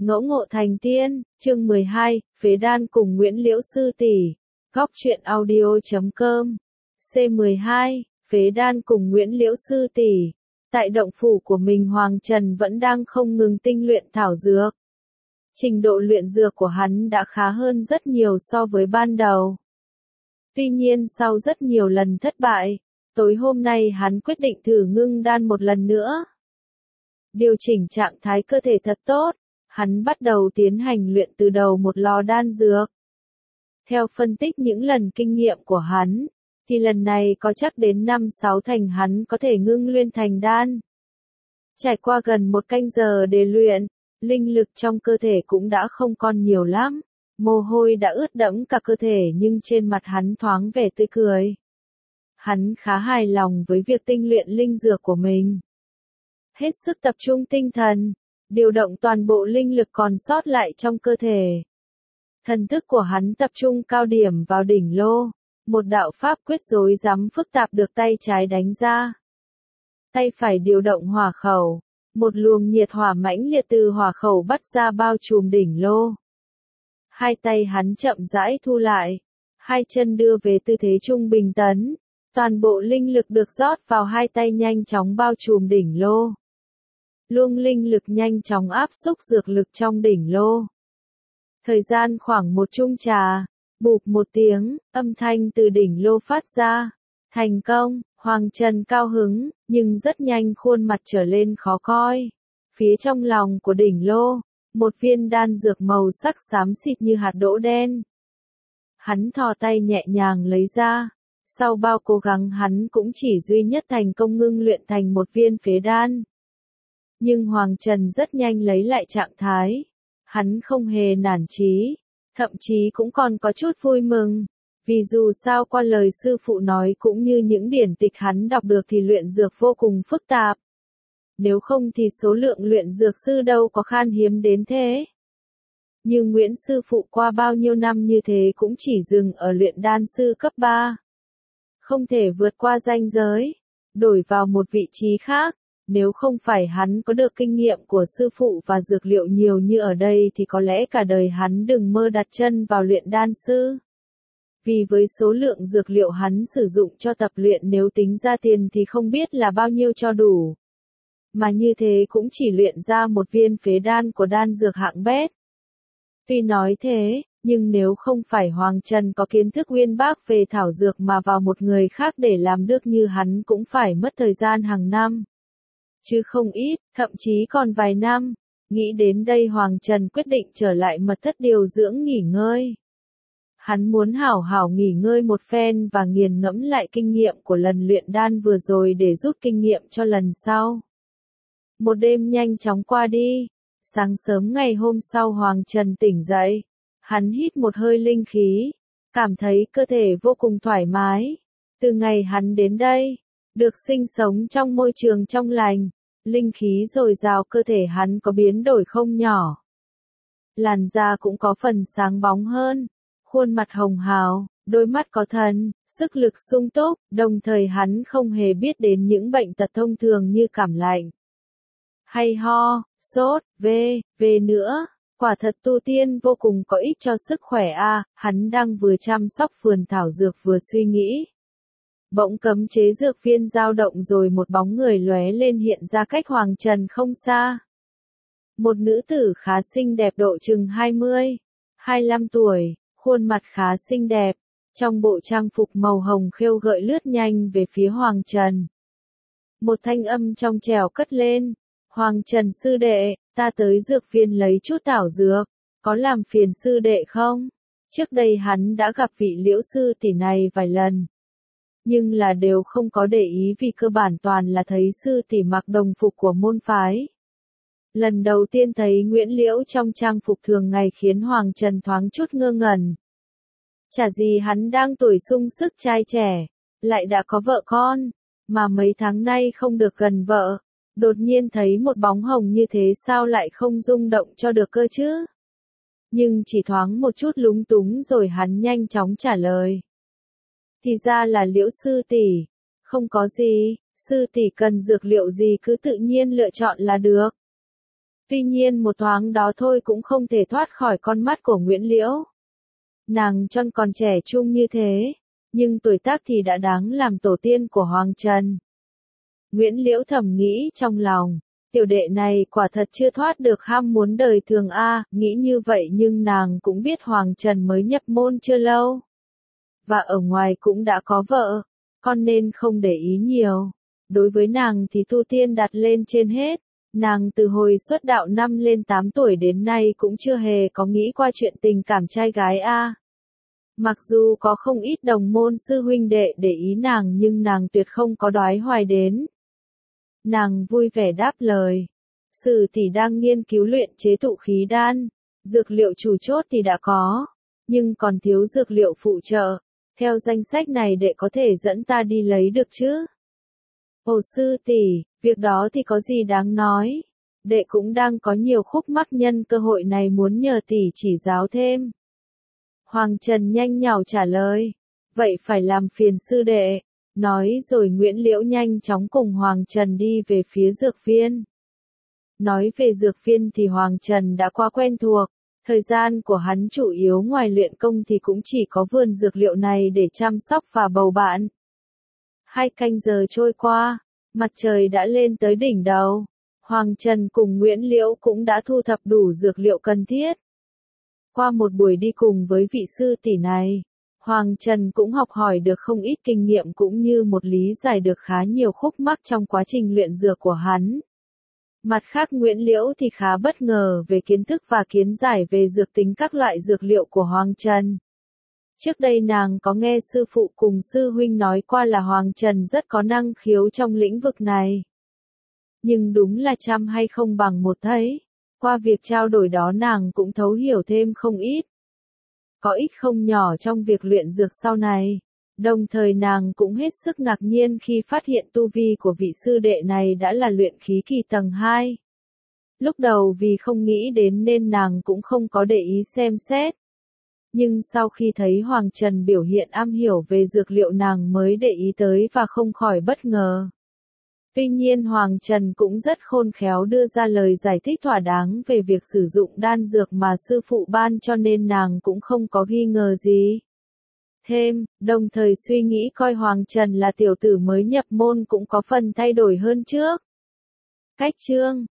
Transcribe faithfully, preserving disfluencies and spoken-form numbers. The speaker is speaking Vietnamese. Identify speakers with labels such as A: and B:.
A: Ngẫu ngộ thành tiên, chương mười hai, Phế Đan cùng Nguyễn Liễu Sư Tỷ. Góc truyện audio chấm com. C mười hai, Phế Đan cùng Nguyễn Liễu Sư Tỷ. Tại động phủ của mình, Hoàng Trần vẫn đang không ngừng tinh luyện thảo dược. Trình độ luyện dược của hắn đã khá hơn rất nhiều so với ban đầu. Tuy nhiên sau rất nhiều lần thất bại, tối hôm nay hắn quyết định thử ngưng đan một lần nữa. Điều chỉnh trạng thái cơ thể thật tốt, hắn bắt đầu tiến hành luyện từ đầu một lò đan dược. Theo phân tích những lần kinh nghiệm của hắn, thì lần này có chắc đến năm sáu thành hắn có thể ngưng luyện thành đan. Trải qua gần một canh giờ để luyện, linh lực trong cơ thể cũng đã không còn nhiều lắm. Mồ hôi đã ướt đẫm cả cơ thể nhưng trên mặt hắn thoáng vẻ tươi cười. Hắn khá hài lòng với việc tinh luyện linh dược của mình. Hết sức tập trung tinh thần, điều động toàn bộ linh lực còn sót lại trong cơ thể. Thần thức của hắn tập trung cao điểm vào đỉnh lô, một đạo pháp quyết rối rắm phức tạp được tay trái đánh ra. Tay phải điều động hỏa khẩu, một luồng nhiệt hỏa mãnh liệt từ hỏa khẩu bắt ra bao trùm đỉnh lô. Hai tay hắn chậm rãi thu lại, hai chân đưa về tư thế trung bình tấn, toàn bộ linh lực được rót vào hai tay nhanh chóng bao trùm đỉnh lô. Luồng linh lực nhanh chóng áp xúc dược lực trong đỉnh lô. Thời gian khoảng một chung trà, bụp một tiếng, âm thanh từ đỉnh lô phát ra. Thành công, Hoàng Trần cao hứng, nhưng rất nhanh khuôn mặt trở lên khó coi. Phía trong lòng của đỉnh lô, một viên đan dược màu sắc xám xịt như hạt đỗ đen. Hắn thò tay nhẹ nhàng lấy ra, sau bao cố gắng hắn cũng chỉ duy nhất thành công ngưng luyện thành một viên phế đan. Nhưng Hoàng Trần rất nhanh lấy lại trạng thái. Hắn không hề nản chí, thậm chí cũng còn có chút vui mừng. Vì dù sao qua lời sư phụ nói cũng như những điển tịch hắn đọc được thì luyện dược vô cùng phức tạp. Nếu không thì số lượng luyện dược sư đâu có khan hiếm đến thế. Như Nguyễn sư phụ qua bao nhiêu năm như thế cũng chỉ dừng ở luyện đan sư cấp ba. Không thể vượt qua ranh giới, đổi vào một vị trí khác. Nếu không phải hắn có được kinh nghiệm của sư phụ và dược liệu nhiều như ở đây thì có lẽ cả đời hắn đừng mơ đặt chân vào luyện đan sư. Vì với số lượng dược liệu hắn sử dụng cho tập luyện nếu tính ra tiền thì không biết là bao nhiêu cho đủ. Mà như thế cũng chỉ luyện ra một viên phế đan của đan dược hạng bét. Tuy nói thế, nhưng nếu không phải Hoàng Trần có kiến thức uyên bác về thảo dược mà vào một người khác để làm được như hắn cũng phải mất thời gian hàng năm. Chứ không ít, thậm chí còn vài năm. Nghĩ đến đây Hoàng Trần quyết định trở lại mật thất điều dưỡng nghỉ ngơi. Hắn muốn hảo hảo nghỉ ngơi một phen và nghiền ngẫm lại kinh nghiệm của lần luyện đan vừa rồi để rút kinh nghiệm cho lần sau. Một đêm nhanh chóng qua đi. Sáng sớm ngày hôm sau Hoàng Trần tỉnh dậy. Hắn hít một hơi linh khí, cảm thấy cơ thể vô cùng thoải mái. Từ ngày hắn đến đây, được sinh sống trong môi trường trong lành, linh khí dồi dào cơ thể hắn có biến đổi không nhỏ. Làn da cũng có phần sáng bóng hơn, khuôn mặt hồng hào, đôi mắt có thần, sức lực sung túc, đồng thời hắn không hề biết đến những bệnh tật thông thường như cảm lạnh, hay ho, sốt, vê, vê nữa. Quả thật tu tiên vô cùng có ích cho sức khỏe a. À, hắn đang vừa chăm sóc vườn thảo dược vừa suy nghĩ. Bỗng cấm chế dược viên dao động rồi một bóng người lóe lên hiện ra cách Hoàng Trần không xa. Một nữ tử khá xinh đẹp độ chừng hai mươi, hai mươi lăm tuổi, khuôn mặt khá xinh đẹp, trong bộ trang phục màu hồng khêu gợi lướt nhanh về phía Hoàng Trần. Một thanh âm trong trẻo cất lên, Hoàng Trần sư đệ, ta tới dược viên lấy chút thảo dược, có làm phiền sư đệ không? Trước đây hắn đã gặp vị Liễu sư tỷ này vài lần. Nhưng là đều không có để ý vì cơ bản toàn là thấy sư tỷ mặc đồng phục của môn phái. Lần đầu tiên thấy Nguyễn Liễu trong trang phục thường ngày khiến Hoàng Trần thoáng chút ngơ ngẩn. Chả gì hắn đang tuổi sung sức trai trẻ, lại đã có vợ con, mà mấy tháng nay không được gần vợ, đột nhiên thấy một bóng hồng như thế sao lại không rung động cho được cơ chứ? Nhưng chỉ thoáng một chút lúng túng rồi hắn nhanh chóng trả lời. Thì ra là Liễu sư tỷ, không có gì, sư tỷ cần dược liệu gì cứ tự nhiên lựa chọn là được. Tuy nhiên một thoáng đó thôi cũng không thể thoát khỏi con mắt của Nguyễn Liễu. Nàng tròn còn trẻ trung như thế, nhưng tuổi tác thì đã đáng làm tổ tiên của Hoàng Trần. Nguyễn Liễu thầm nghĩ trong lòng, tiểu đệ này quả thật chưa thoát được ham muốn đời thường a, nghĩ như vậy nhưng nàng cũng biết Hoàng Trần mới nhập môn chưa lâu. Và ở ngoài cũng đã có vợ, con nên không để ý nhiều. Đối với nàng thì tu tiên đặt lên trên hết, nàng từ hồi xuất đạo năm lên tám tuổi đến nay cũng chưa hề có nghĩ qua chuyện tình cảm trai gái a. Mặc dù có không ít đồng môn sư huynh đệ để ý nàng nhưng nàng tuyệt không có đoái hoài đến. Nàng vui vẻ đáp lời. Sử tỷ đang nghiên cứu luyện chế tụ khí đan, dược liệu chủ chốt thì đã có, nhưng còn thiếu dược liệu phụ trợ. Theo danh sách này đệ có thể dẫn ta đi lấy được chứ? Ồ sư tỷ, việc đó thì có gì đáng nói. Đệ cũng đang có nhiều khúc mắc nhân cơ hội này muốn nhờ tỷ chỉ giáo thêm. Hoàng Trần nhanh nhảu trả lời. Vậy phải làm phiền sư đệ. Nói rồi Nguyễn Liễu nhanh chóng cùng Hoàng Trần đi về phía dược viên. Nói về dược viên thì Hoàng Trần đã quá quen thuộc. Thời gian của hắn chủ yếu ngoài luyện công thì cũng chỉ có vườn dược liệu này để chăm sóc và bầu bạn. Hai canh giờ trôi qua, mặt trời đã lên tới đỉnh đầu. Hoàng Trần cùng Nguyễn Liễu cũng đã thu thập đủ dược liệu cần thiết. Qua một buổi đi cùng với vị sư tỷ này, Hoàng Trần cũng học hỏi được không ít kinh nghiệm cũng như một lý giải được khá nhiều khúc mắc trong quá trình luyện dược của hắn. Mặt khác Nguyễn Liễu thì khá bất ngờ về kiến thức và kiến giải về dược tính các loại dược liệu của Hoàng Trần. Trước đây nàng có nghe sư phụ cùng sư huynh nói qua là Hoàng Trần rất có năng khiếu trong lĩnh vực này. Nhưng đúng là trăm hay không bằng một thấy. Qua việc trao đổi đó nàng cũng thấu hiểu thêm không ít. Có ít không nhỏ trong việc luyện dược sau này. Đồng thời nàng cũng hết sức ngạc nhiên khi phát hiện tu vi của vị sư đệ này đã là luyện khí kỳ tầng hai. Lúc đầu vì không nghĩ đến nên nàng cũng không có để ý xem xét. Nhưng sau khi thấy Hoàng Trần biểu hiện am hiểu về dược liệu nàng mới để ý tới và không khỏi bất ngờ. Tuy nhiên Hoàng Trần cũng rất khôn khéo đưa ra lời giải thích thỏa đáng về việc sử dụng đan dược mà sư phụ ban cho nên nàng cũng không có nghi ngờ gì. Thêm, đồng thời suy nghĩ coi Hoàng Trần là tiểu tử mới nhập môn cũng có phần thay đổi hơn trước. Cách chương